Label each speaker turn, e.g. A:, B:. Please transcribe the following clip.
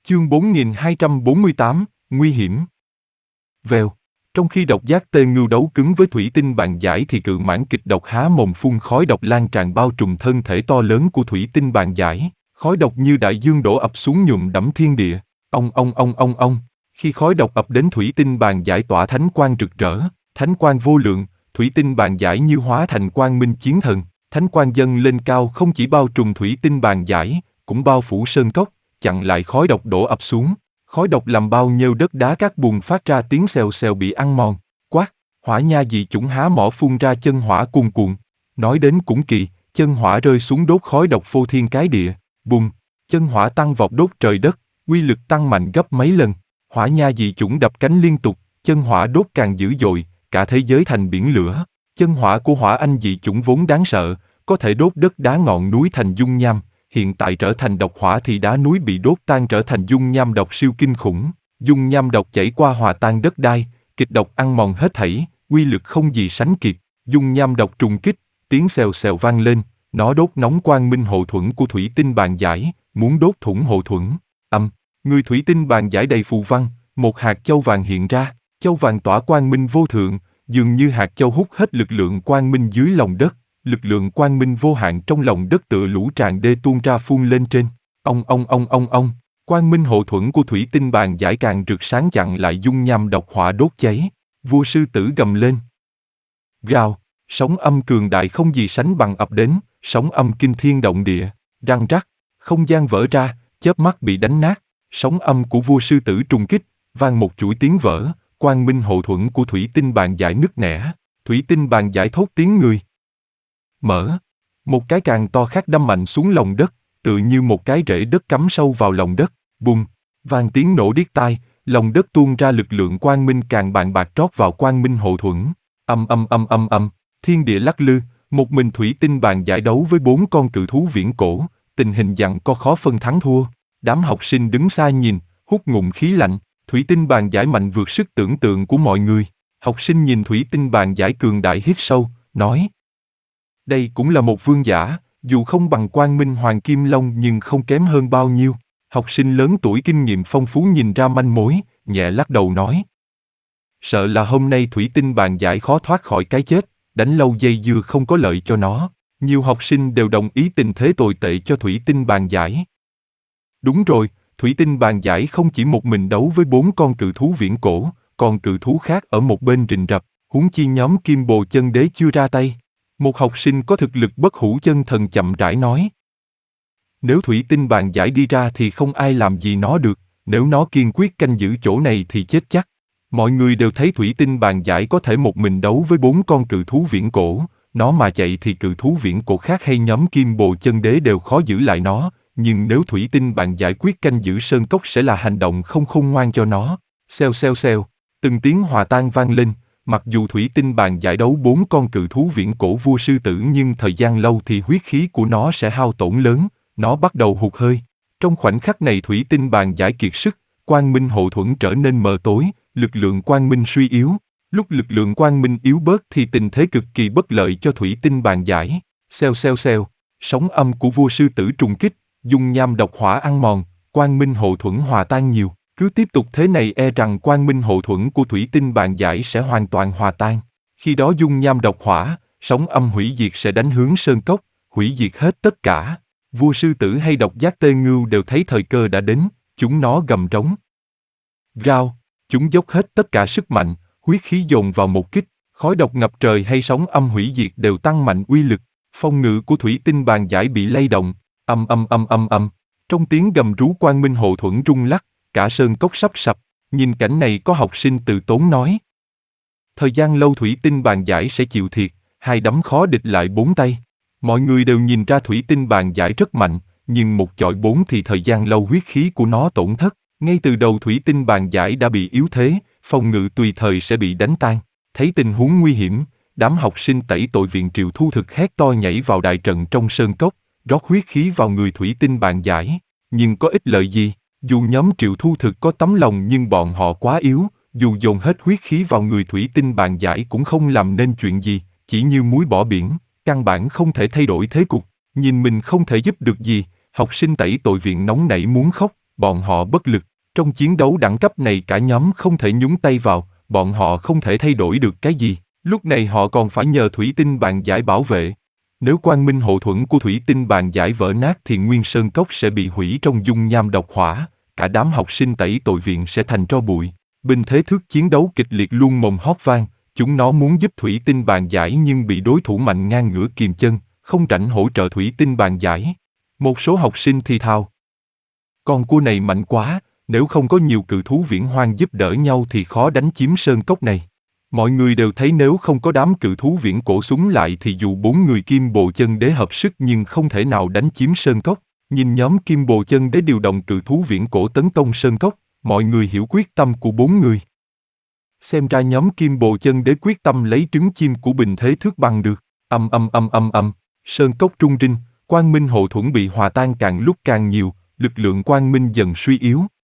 A: Chương 4248, nguy hiểm. Vèo. Trong khi độc giác tê ngưu đấu cứng với thủy tinh bàn giải thì cự mãng kịch độc há mồm phun khói độc lan tràn bao trùm thân thể to lớn của thủy tinh bàn giải. Khói độc như đại dương đổ ập xuống nhuộm đẫm thiên địa. Ông. Khi khói độc ập đến thủy tinh bàn giải tỏa thánh quang rực rỡ, thánh quang vô lượng, thủy tinh bàn giải như hóa thành quang minh chiến thần. Thánh quang dâng lên cao không chỉ bao trùm thủy tinh bàn giải, cũng bao phủ sơn cốc, chặn lại khói độc đổ ập xuống. Khói độc làm bao nhiêu đất đá các bùn phát ra tiếng xèo xèo bị ăn mòn. Quát, hỏa nha dị chủng há mỏ phun ra chân hỏa cuồn cuộn. Nói đến cũng kỳ, chân hỏa rơi xuống đốt khói độc phô thiên cái địa. Bùm, chân hỏa tăng vọt đốt trời đất, uy lực tăng mạnh gấp mấy lần. Hỏa nha dị chủng đập cánh liên tục, chân hỏa đốt càng dữ dội, cả thế giới thành biển lửa. Chân hỏa của hỏa anh dị chủng vốn đáng sợ, có thể đốt đất đá ngọn núi thành dung nham. Hiện tại trở thành độc hỏa thì đá núi bị đốt tan trở thành dung nham độc siêu kinh khủng. Dung nham độc chảy qua hòa tan đất đai, kịch độc ăn mòn hết thảy, uy lực không gì sánh kịp. Dung nham độc trùng kích, tiếng xèo xèo vang lên, nó đốt nóng quang minh hộ thuẫn của thủy tinh bàn giải, muốn đốt thủng hộ thuẫn. Người thủy tinh bàn giải đầy phù văn, một hạt châu vàng hiện ra, châu vàng tỏa quang minh vô thượng, dường như hạt châu hút hết lực lượng quang minh dưới lòng đất. Lực lượng quang minh vô hạn trong lòng đất tựa lũ tràn đê tuôn ra phun lên trên. Ông. Quang minh hộ thuẫn của thủy tinh bàn giải càng rực sáng chặn lại dung nham độc hỏa đốt cháy. Vua sư tử gầm lên. Gào, sóng âm cường đại không gì sánh bằng ập đến, sóng âm kinh thiên động địa, răng rắc, không gian vỡ ra, chớp mắt bị đánh nát. Sóng âm của vua sư tử trùng kích, vang một chuỗi tiếng vỡ, quang minh hộ thuẫn của thủy tinh bàn giải nứt nẻ. Thủy tinh bàn giải thốt tiếng người. Mở. Một cái càng to khác đâm mạnh xuống lòng đất, tựa như một cái rễ đất cắm sâu vào lòng đất. Bùm, vang tiếng nổ điếc tai, lòng đất tuôn ra lực lượng quang minh càng bàn bạc trót vào quang minh hộ thuẫn. Âm. Thiên địa lắc lư, một mình thủy tinh bàn giải đấu với 4 con cự thú viễn cổ, tình hình giằng co khó phân thắng thua. Đám học sinh đứng xa nhìn, hút ngụm khí lạnh, thủy tinh bàn giải mạnh vượt sức tưởng tượng của mọi người. Học sinh nhìn thủy tinh bàn giải cường đại hít sâu, nói. Đây cũng là một vương giả, dù không bằng quang minh hoàng kim long nhưng không kém hơn bao nhiêu. Học sinh lớn tuổi kinh nghiệm phong phú nhìn ra manh mối, nhẹ lắc đầu nói. Sợ là hôm nay thủy tinh bàn giải khó thoát khỏi cái chết, đánh lâu dây dưa không có lợi cho nó. Nhiều học sinh đều đồng ý tình thế tồi tệ cho thủy tinh bàn giải. Đúng rồi, thủy tinh bàn giải không chỉ một mình đấu với 4 con cự thú viễn cổ, còn cự thú khác ở một bên rình rập, huống chi nhóm Kim Bồ Chân Đế chưa ra tay. Một học sinh có thực lực bất hủ chân thần chậm rãi nói. Nếu thủy tinh bàn giải đi ra thì không ai làm gì nó được, nếu nó kiên quyết canh giữ chỗ này thì chết chắc. Mọi người đều thấy thủy tinh bàn giải có thể một mình đấu với 4 con cự thú viễn cổ, nó mà chạy thì cự thú viễn cổ khác hay nhóm Kim Bồ Chân Đế đều khó giữ lại nó, nhưng nếu thủy tinh bàn giải quyết canh giữ sơn cốc sẽ là hành động không khôn ngoan cho nó. Xèo, từng tiếng hòa tan vang lên. Mặc dù thủy tinh bàn giải đấu 4 con cự thú viễn cổ vua sư tử nhưng thời gian lâu thì huyết khí của nó sẽ hao tổn lớn, nó bắt đầu hụt hơi. Trong khoảnh khắc này thủy tinh bàn giải kiệt sức, quang minh hộ thuẫn trở nên mờ tối, lực lượng quang minh suy yếu. Lúc lực lượng quang minh yếu bớt thì tình thế cực kỳ bất lợi cho thủy tinh bàn giải. Xèo, sóng âm của vua sư tử trùng kích, dung nham độc hỏa ăn mòn, quang minh hộ thuẫn hòa tan nhiều. Cứ tiếp tục thế này e rằng quang minh hộ thuẫn của thủy tinh bàn giải sẽ hoàn toàn hòa tan. Khi đó dung nham độc hỏa, sóng âm hủy diệt sẽ đánh hướng sơn cốc, hủy diệt hết tất cả. Vua sư tử hay độc giác tê ngưu đều thấy thời cơ đã đến, chúng nó gầm trống. Rao, chúng dốc hết tất cả sức mạnh, huyết khí dồn vào một kích, khói độc ngập trời hay sóng âm hủy diệt đều tăng mạnh uy lực. Phong ngự của thủy tinh bàn giải bị lay động, âm. Trong tiếng gầm rú quang minh hộ thuẫn rung lắc, cả sơn cốc sắp sập. Nhìn cảnh này có học sinh từ tốn nói. Thời gian lâu thủy tinh bàn giải sẽ chịu thiệt, 2 đấm khó địch lại 4 tay. Mọi người đều nhìn ra thủy tinh bàn giải rất mạnh, nhưng một chọi 4 thì thời gian lâu huyết khí của nó tổn thất. Ngay từ đầu thủy tinh bàn giải đã bị yếu thế, phòng ngự tùy thời sẽ bị đánh tan. Thấy tình huống nguy hiểm, đám học sinh tẩy tội viện Triệu Thu Thực hét to nhảy vào đại trận trong sơn cốc, rót huyết khí vào người thủy tinh bàn giải. Nhưng có ích lợi gì? Dù nhóm Triệu Thu Thực có tấm lòng nhưng bọn họ quá yếu, dù dồn hết huyết khí vào người thủy tinh bàn giải cũng không làm nên chuyện gì, chỉ như muối bỏ biển, căn bản không thể thay đổi thế cục. Nhìn mình không thể giúp được gì, học sinh tẩy tội viện nóng nảy muốn khóc, bọn họ bất lực. Trong chiến đấu đẳng cấp này cả nhóm không thể nhúng tay vào, bọn họ không thể thay đổi được cái gì. Lúc này họ còn phải nhờ thủy tinh bàn giải bảo vệ. Nếu quang minh hộ thuẫn của thủy tinh bàn giải vỡ nát thì nguyên sơn cốc sẽ bị hủy trong dung nham độc hỏa, cả đám học sinh tẩy tội viện sẽ thành tro bụi. Binh thế thức chiến đấu kịch liệt luôn mồm hót vang, chúng nó muốn giúp thủy tinh bàn giải nhưng bị đối thủ mạnh ngang ngửa kìm chân, không rảnh hỗ trợ thủy tinh bàn giải. Một số học sinh thì thào: con cua này mạnh quá, nếu không có nhiều cự thú viễn hoang giúp đỡ nhau thì khó đánh chiếm sơn cốc này. Mọi người đều thấy nếu không có đám cự thú viễn cổ súng lại thì dù 4 người Kim Bồ Chân Đế hợp sức nhưng không thể nào đánh chiếm sơn cốc. Nhìn nhóm Kim Bồ Chân Đế điều động cự thú viễn cổ tấn công sơn cốc, mọi người hiểu quyết tâm của 4 người. Xem ra nhóm Kim Bồ Chân Đế quyết tâm lấy trứng chim của Bình Thế Thước bằng được. Sơn cốc rung rinh, quang minh hộ thuẫn bị hòa tan càng lúc càng nhiều, lực lượng quang minh dần suy yếu.